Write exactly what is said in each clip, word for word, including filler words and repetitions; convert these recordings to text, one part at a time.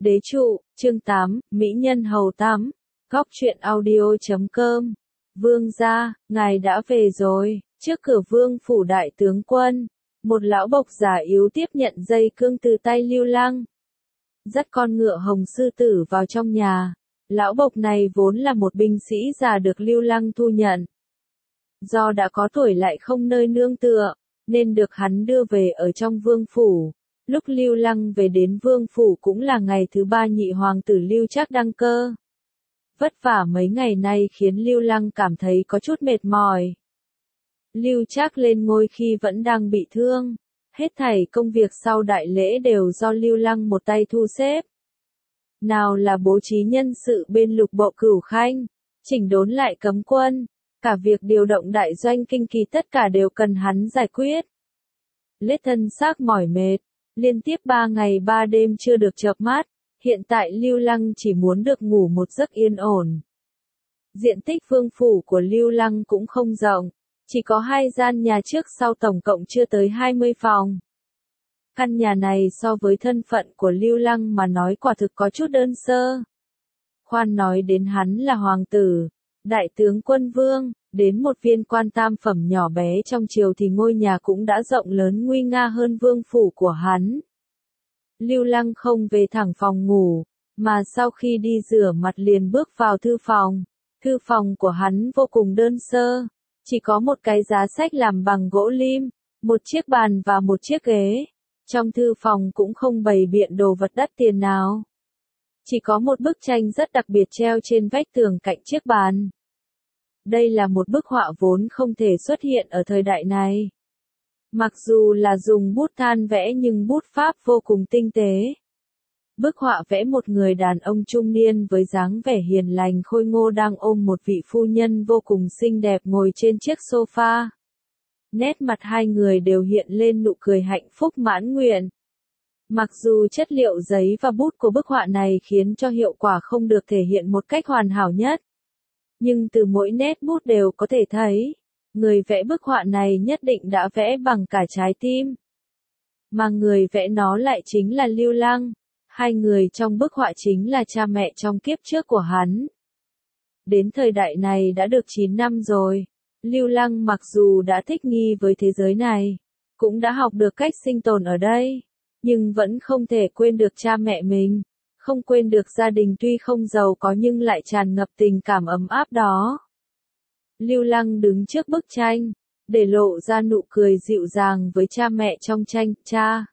Đế trụ, chương tám, Mỹ nhân hầu tắm. Góc truyện audio chấm com. Vương gia, ngài đã về rồi. Trước cửa vương phủ đại tướng quân, một lão bộc già yếu tiếp nhận dây cương từ tay Lưu Lăng. Dắt con ngựa hồng sư tử vào trong nhà. Lão bộc này vốn là một binh sĩ già được Lưu Lăng thu nhận. Do đã có tuổi lại không nơi nương tựa, nên được hắn đưa về ở trong vương phủ. Lúc Lưu Lăng về đến vương phủ cũng là ngày thứ ba nhị hoàng tử Lưu Trác đăng cơ. Vất vả mấy ngày nay khiến Lưu Lăng cảm thấy có chút mệt mỏi. Lưu Trác lên ngôi khi vẫn đang bị thương. Hết thảy công việc sau đại lễ đều do Lưu Lăng một tay thu xếp. Nào là bố trí nhân sự bên lục bộ cửu khanh, chỉnh đốn lại cấm quân, cả việc điều động đại doanh kinh kỳ tất cả đều cần hắn giải quyết. Lết thân xác mỏi mệt, liên tiếp ba ngày ba đêm chưa được chợp mắt, hiện tại Lưu Lăng chỉ muốn được ngủ một giấc yên ổn. Diện tích vương phủ của Lưu Lăng cũng không rộng, chỉ có hai gian nhà trước sau tổng cộng chưa tới hai mươi phòng. Căn nhà này so với thân phận của Lưu Lăng mà nói quả thực có chút đơn sơ. Khoan nói đến hắn là hoàng tử, đại tướng quân vương, đến một viên quan tam phẩm nhỏ bé trong triều thì ngôi nhà cũng đã rộng lớn nguy nga hơn vương phủ của hắn. Lưu Lăng không về thẳng phòng ngủ, mà sau khi đi rửa mặt liền bước vào thư phòng. Thư phòng của hắn vô cùng đơn sơ, chỉ có một cái giá sách làm bằng gỗ lim, một chiếc bàn và một chiếc ghế. Trong thư phòng cũng không bày biện đồ vật đắt tiền nào. Chỉ có một bức tranh rất đặc biệt treo trên vách tường cạnh chiếc bàn. Đây là một bức họa vốn không thể xuất hiện ở thời đại này. Mặc dù là dùng bút than vẽ nhưng bút pháp vô cùng tinh tế. Bức họa vẽ một người đàn ông trung niên với dáng vẻ hiền lành khôi ngô đang ôm một vị phu nhân vô cùng xinh đẹp ngồi trên chiếc sofa. Nét mặt hai người đều hiện lên nụ cười hạnh phúc mãn nguyện. Mặc dù chất liệu giấy và bút của bức họa này khiến cho hiệu quả không được thể hiện một cách hoàn hảo nhất. Nhưng từ mỗi nét bút đều có thể thấy, người vẽ bức họa này nhất định đã vẽ bằng cả trái tim. Mà người vẽ nó lại chính là Lưu Lăng. Hai người trong bức họa chính là cha mẹ trong kiếp trước của hắn. Đến thời đại này đã được chín năm rồi. Lưu Lăng mặc dù đã thích nghi với thế giới này, cũng đã học được cách sinh tồn ở đây, nhưng vẫn không thể quên được cha mẹ mình, không quên được gia đình tuy không giàu có nhưng lại tràn ngập tình cảm ấm áp đó. Lưu Lăng đứng trước bức tranh, để lộ ra nụ cười dịu dàng với cha mẹ trong tranh. Cha,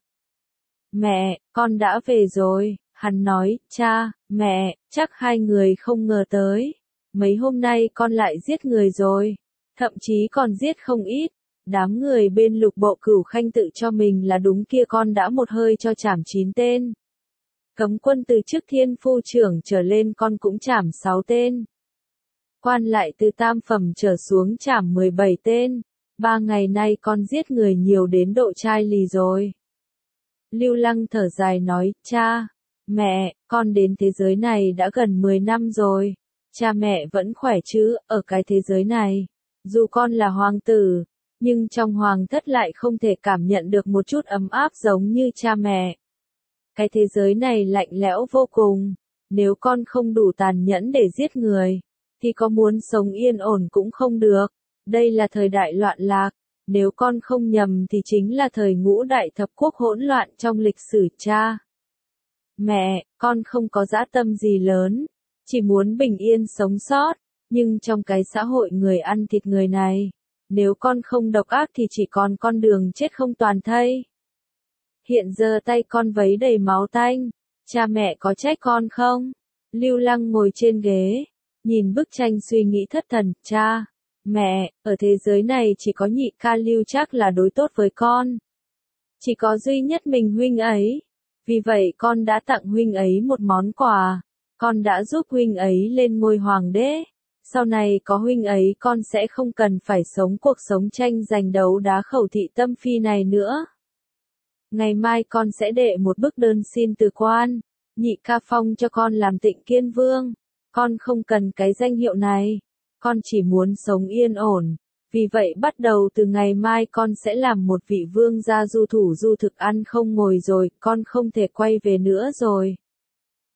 mẹ, con đã về rồi, hắn nói. Cha, mẹ, chắc hai người không ngờ tới, mấy hôm nay con lại giết người rồi. Thậm chí còn giết không ít, đám người bên lục bộ cửu khanh tự cho mình là đúng kia con đã một hơi cho trảm chín tên. Cấm quân từ chức thiên phu trưởng trở lên con cũng trảm sáu tên. Quan lại từ tam phẩm trở xuống trảm mười bảy tên, ba ngày nay con giết người nhiều đến độ chai lì rồi. Lưu Lăng thở dài nói, cha, mẹ, con đến thế giới này đã gần mười năm rồi, cha mẹ vẫn khỏe chứ, ở cái thế giới này. Dù con là hoàng tử, nhưng trong hoàng thất lại không thể cảm nhận được một chút ấm áp giống như cha mẹ. Cái thế giới này lạnh lẽo vô cùng, nếu con không đủ tàn nhẫn để giết người, thì có muốn sống yên ổn cũng không được. Đây là thời đại loạn lạc, nếu con không nhầm thì chính là thời ngũ đại thập quốc hỗn loạn trong lịch sử. Cha, mẹ, con không có dã tâm gì lớn, chỉ muốn bình yên sống sót. Nhưng trong cái xã hội người ăn thịt người này, nếu con không độc ác thì chỉ còn con đường chết không toàn thây. Hiện giờ tay con vấy đầy máu tanh, cha mẹ có trách con không? Lưu Lăng ngồi trên ghế, nhìn bức tranh suy nghĩ thất thần. Cha, mẹ, ở thế giới này chỉ có nhị ca Lưu Trác là đối tốt với con. Chỉ có duy nhất mình huynh ấy. Vì vậy con đã tặng huynh ấy một món quà. Con đã giúp huynh ấy lên ngôi hoàng đế. Sau này có huynh ấy con sẽ không cần phải sống cuộc sống tranh giành đấu đá khẩu thị tâm phi này nữa. Ngày mai con sẽ đệ một bức đơn xin từ quan, nhị ca phong cho con làm Tịnh Kiên Vương. Con không cần cái danh hiệu này, con chỉ muốn sống yên ổn. Vì vậy bắt đầu từ ngày mai con sẽ làm một vị vương gia du thủ du thực ăn không ngồi rồi, con không thể quay về nữa rồi.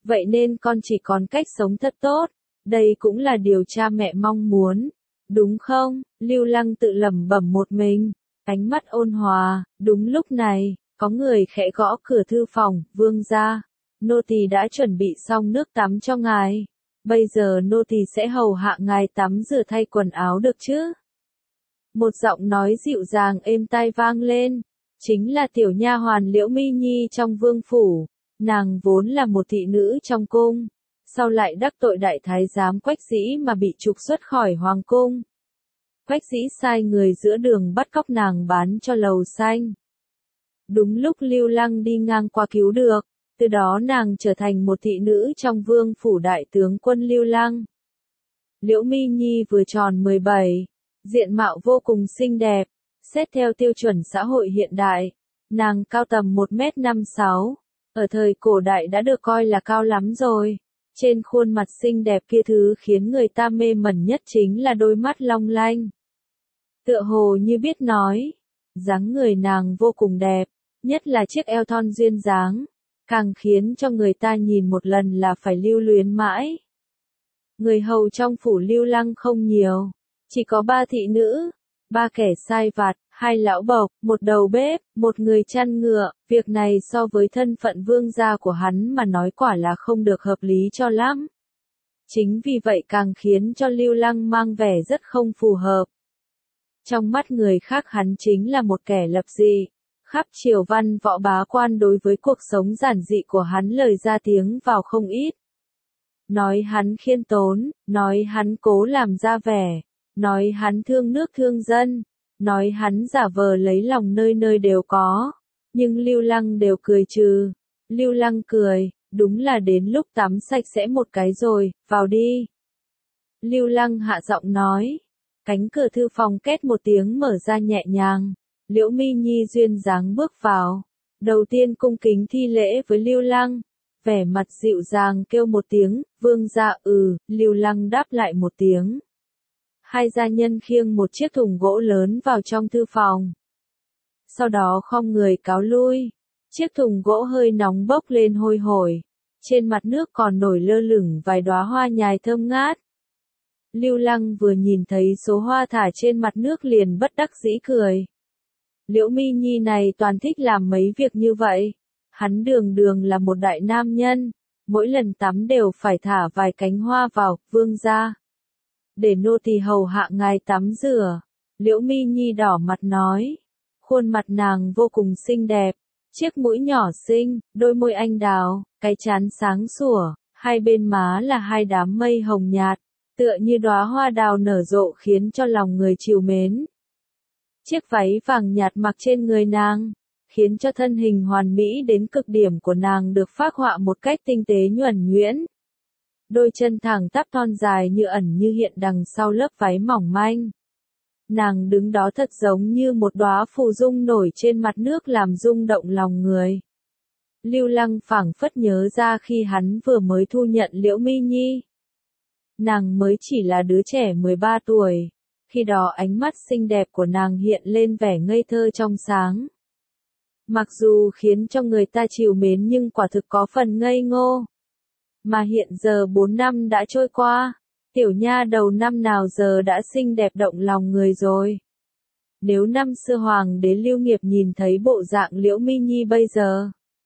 vậy nên con chỉ còn cách sống thật tốt. Đây cũng là điều cha mẹ mong muốn, đúng không? Lưu Lăng tự lẩm bẩm một mình, ánh mắt ôn hòa. Đúng lúc này, có người khẽ gõ cửa thư phòng. Vương gia, nô tỳ đã chuẩn bị xong nước tắm cho ngài. Bây giờ nô tỳ sẽ hầu hạ ngài tắm rửa thay quần áo được chứ? Một giọng nói dịu dàng êm tai vang lên, chính là tiểu nha hoàn Liễu Mi Nhi trong vương phủ. Nàng vốn là một thị nữ trong cung, sau lại đắc tội đại thái giám Quách Dĩ mà bị trục xuất khỏi hoàng cung. Quách Dĩ sai người giữa đường bắt cóc nàng bán cho Lầu Xanh. Đúng lúc Lưu Lăng đi ngang qua cứu được, từ đó nàng trở thành một thị nữ trong vương phủ đại tướng quân Lưu Lăng. Liễu Mi Nhi vừa tròn mười bảy, diện mạo vô cùng xinh đẹp, xét theo tiêu chuẩn xã hội hiện đại, nàng cao tầm một mét năm mươi sáu, ở thời cổ đại đã được coi là cao lắm rồi. Trên khuôn mặt xinh đẹp kia thứ khiến người ta mê mẩn nhất chính là đôi mắt long lanh. Tựa hồ như biết nói, dáng người nàng vô cùng đẹp, nhất là chiếc eo thon duyên dáng, càng khiến cho người ta nhìn một lần là phải lưu luyến mãi. Người hầu trong phủ Lưu Lăng không nhiều, chỉ có ba thị nữ, ba kẻ sai vặt, hai lão bộc, một đầu bếp, một người chăn ngựa. Việc này so với thân phận vương gia của hắn mà nói quả là không được hợp lý cho lắm. Chính vì vậy càng khiến cho Lưu Lăng mang vẻ rất không phù hợp. Trong mắt người khác hắn chính là một kẻ lập dị, khắp triều văn võ bá quan đối với cuộc sống giản dị của hắn lời ra tiếng vào không ít. Nói hắn khiêm tốn, nói hắn cố làm ra vẻ, nói hắn thương nước thương dân, nói hắn giả vờ lấy lòng nơi nơi đều có. Nhưng Lưu Lăng đều cười trừ. Lưu Lăng cười, đúng là đến lúc tắm sạch sẽ một cái rồi, vào đi. Lưu Lăng hạ giọng nói. Cánh cửa thư phòng két một tiếng mở ra nhẹ nhàng. Liễu Mi Nhi duyên dáng bước vào. Đầu tiên cung kính thi lễ với Lưu Lăng. Vẻ mặt dịu dàng kêu một tiếng, vương gia. Ừ. Lưu Lăng đáp lại một tiếng. Hai gia nhân khiêng một chiếc thùng gỗ lớn vào trong thư phòng. Sau đó khom người cáo lui. Chiếc thùng gỗ hơi nóng bốc lên hôi hổi. Trên mặt nước còn nổi lơ lửng vài đóa hoa nhài thơm ngát. Lưu Lăng vừa nhìn thấy số hoa thả trên mặt nước liền bất đắc dĩ cười. Liễu Mi Nhi này toàn thích làm mấy việc như vậy. Hắn đường đường là một đại nam nhân. Mỗi lần tắm đều phải thả vài cánh hoa vào. Vương gia, để nô tỳ hầu hạ ngài tắm rửa. Liễu Mi Nhi đỏ mặt nói. Khuôn mặt nàng vô cùng xinh đẹp, chiếc mũi nhỏ xinh, đôi môi anh đào, cái trán sáng sủa, hai bên má là hai đám mây hồng nhạt, tựa như đóa hoa đào nở rộ khiến cho lòng người trìu mến. Chiếc váy vàng nhạt mặc trên người nàng, khiến cho thân hình hoàn mỹ đến cực điểm của nàng được phác họa một cách tinh tế nhuần nhuyễn. Đôi chân thẳng tắp thon dài như ẩn như hiện đằng sau lớp váy mỏng manh. Nàng đứng đó thật giống như một đóa phù dung nổi trên mặt nước làm rung động lòng người. Lưu Lăng phảng phất nhớ ra khi hắn vừa mới thu nhận Liễu Mi Nhi. Nàng mới chỉ là đứa trẻ mười ba tuổi, khi đó ánh mắt xinh đẹp của nàng hiện lên vẻ ngây thơ trong sáng. Mặc dù khiến cho người ta trìu mến nhưng quả thực có phần ngây ngô. Mà hiện giờ bốn năm đã trôi qua. Tiểu nha đầu năm nào giờ đã xinh đẹp động lòng người rồi. Nếu năm xưa hoàng đế Lưu Nghiệp nhìn thấy bộ dạng Liễu Mi Nhi bây giờ,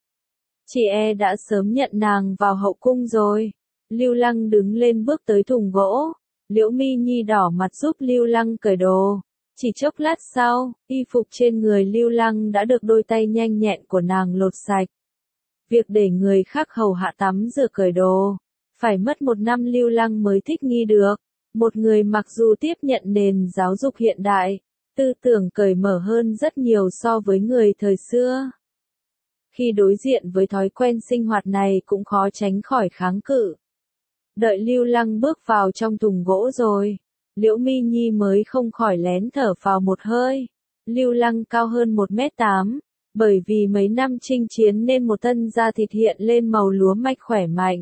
chị e đã sớm nhận nàng vào hậu cung rồi. Lưu Lăng đứng lên bước tới thùng gỗ. Liễu Mi Nhi đỏ mặt giúp Lưu Lăng cởi đồ. Chỉ chốc lát sau, y phục trên người Lưu Lăng đã được đôi tay nhanh nhẹn của nàng lột sạch. Việc để người khác hầu hạ tắm rửa cởi đồ, phải mất một năm Lưu Lăng mới thích nghi được. Một người mặc dù tiếp nhận nền giáo dục hiện đại, tư tưởng cởi mở hơn rất nhiều so với người thời xưa. Khi đối diện với thói quen sinh hoạt này cũng khó tránh khỏi kháng cự. Đợi Lưu Lăng bước vào trong thùng gỗ rồi, Liễu Mi Nhi mới không khỏi lén thở phào một hơi. Lưu Lăng cao hơn một mét tám, bởi vì mấy năm chinh chiến nên một thân da thịt hiện lên màu lúa mạch khỏe mạnh.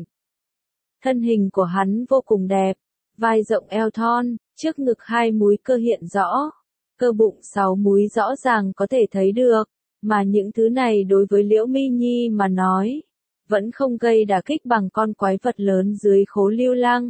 Thân hình của hắn vô cùng đẹp, vai rộng eo thon, trước ngực hai múi cơ hiện rõ, cơ bụng sáu múi rõ ràng có thể thấy được, mà những thứ này đối với Liễu Mi Nhi mà nói, vẫn không gây đả kích bằng con quái vật lớn dưới khố Lưu Lăng.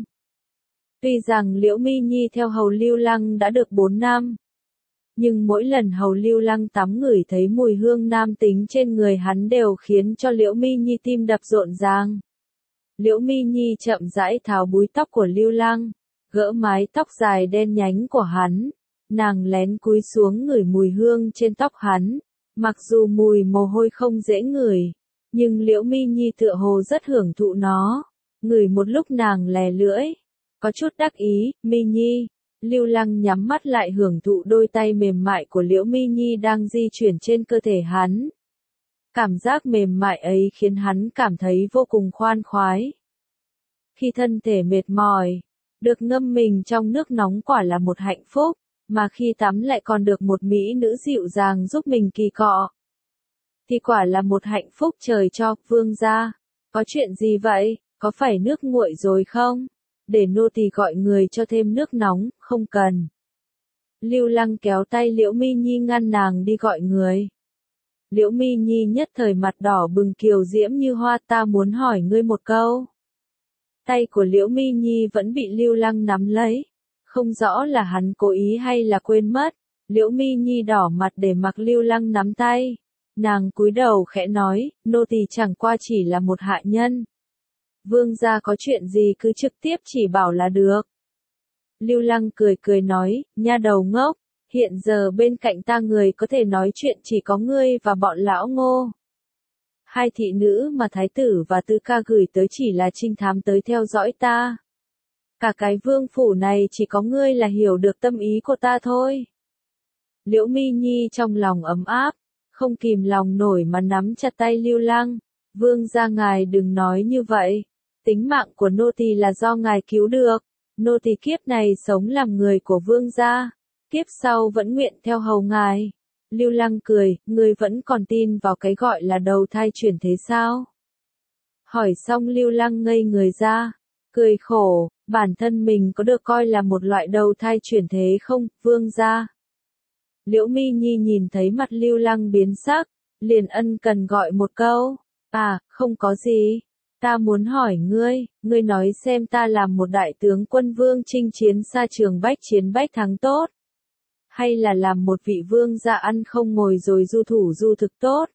Tuy rằng Liễu Mi Nhi theo hầu Lưu Lăng đã được bốn năm, nhưng mỗi lần hầu Lưu Lăng tắm ngửi thấy mùi hương nam tính trên người hắn đều khiến cho Liễu Mi Nhi tim đập rộn ràng. Liễu Mi Nhi chậm rãi tháo búi tóc của Lưu Lăng, gỡ mái tóc dài đen nhánh của hắn, nàng lén cúi xuống ngửi mùi hương trên tóc hắn, mặc dù mùi mồ hôi không dễ ngửi, nhưng Liễu Mi Nhi tựa hồ rất hưởng thụ nó, ngửi một lúc nàng lè lưỡi, có chút đắc ý, Mi Nhi. Lưu Lăng nhắm mắt lại hưởng thụ đôi tay mềm mại của Liễu Mi Nhi đang di chuyển trên cơ thể hắn. Cảm giác mềm mại ấy khiến hắn cảm thấy vô cùng khoan khoái. Khi thân thể mệt mỏi, được ngâm mình trong nước nóng quả là một hạnh phúc, mà khi tắm lại còn được một mỹ nữ dịu dàng giúp mình kỳ cọ, thì quả là một hạnh phúc trời cho. Vương gia, có chuyện gì vậy, có phải nước nguội rồi không? Để nô tỳ gọi người cho thêm nước nóng, không cần. Lưu Lăng kéo tay Liễu Mi Nhi ngăn nàng đi gọi người. Liễu Mi Nhi nhất thời mặt đỏ bừng kiều diễm như hoa, ta muốn hỏi ngươi một câu. Tay của Liễu Mi Nhi vẫn bị Lưu Lăng nắm lấy, không rõ là hắn cố ý hay là quên mất. Liễu Mi Nhi đỏ mặt để mặc Lưu Lăng nắm tay, nàng cúi đầu khẽ nói, nô tỳ chẳng qua chỉ là một hạ nhân. Vương gia có chuyện gì cứ trực tiếp chỉ bảo là được. Lưu Lăng cười cười nói, nha đầu ngốc, hiện giờ bên cạnh ta người có thể nói chuyện chỉ có ngươi và bọn lão Ngô. Hai thị nữ mà thái tử và tư ca gửi tới chỉ là trinh thám tới theo dõi ta. Cả cái vương phủ này chỉ có ngươi là hiểu được tâm ý của ta thôi. Liễu Mi Nhi trong lòng ấm áp, không kìm lòng nổi mà nắm chặt tay Lưu Lăng. Vương gia ngài đừng nói như vậy. Tính mạng của nô tỳ là do ngài cứu được. Nô tỳ kiếp này sống làm người của vương gia, kiếp sau vẫn nguyện theo hầu ngài. Lưu Lăng cười, ngươi vẫn còn tin vào cái gọi là đầu thai chuyển thế sao? Hỏi xong Lưu Lăng ngây người ra, cười khổ, bản thân mình có được coi là một loại đầu thai chuyển thế không, vương gia? Liễu Mi Nhi nhìn thấy mặt Lưu Lăng biến sắc, liền ân cần gọi một câu, à, không có gì. Ta muốn hỏi ngươi, ngươi nói xem ta làm một đại tướng quân vương chinh chiến xa trường bách chiến bách thắng tốt, hay là làm một vị vương gia ăn không ngồi rồi du thủ du thực tốt?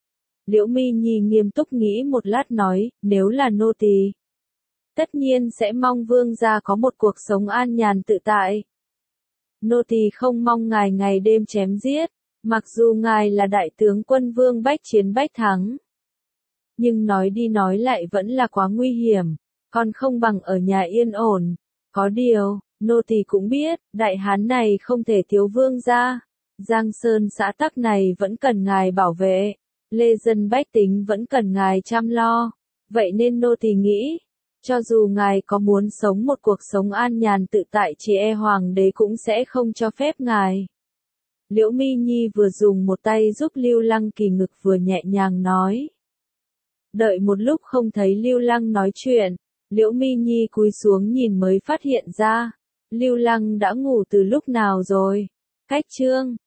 Liễu Mi Nhi nghiêm túc nghĩ một lát nói, nếu là nô tỳ, tất nhiên sẽ mong vương gia có một cuộc sống an nhàn tự tại. Nô tỳ không mong ngài ngày đêm chém giết, mặc dù ngài là đại tướng quân vương bách chiến bách thắng. Nhưng nói đi nói lại vẫn là quá nguy hiểm, còn không bằng ở nhà yên ổn. Có điều, nô tỳ cũng biết, đại hán này không thể thiếu vương gia. Giang Sơn xã tắc này vẫn cần ngài bảo vệ, lê dân bách tính vẫn cần ngài chăm lo. Vậy nên nô tỳ nghĩ, cho dù ngài có muốn sống một cuộc sống an nhàn tự tại chỉ e hoàng đế cũng sẽ không cho phép ngài. Liễu Mi Nhi vừa dùng một tay giúp Lưu Lăng kỳ ngực vừa nhẹ nhàng nói. Đợi một lúc không thấy Lưu Lăng nói chuyện, Liễu Mi Nhi cúi xuống nhìn mới phát hiện ra, Lưu Lăng đã ngủ từ lúc nào rồi. Cách chương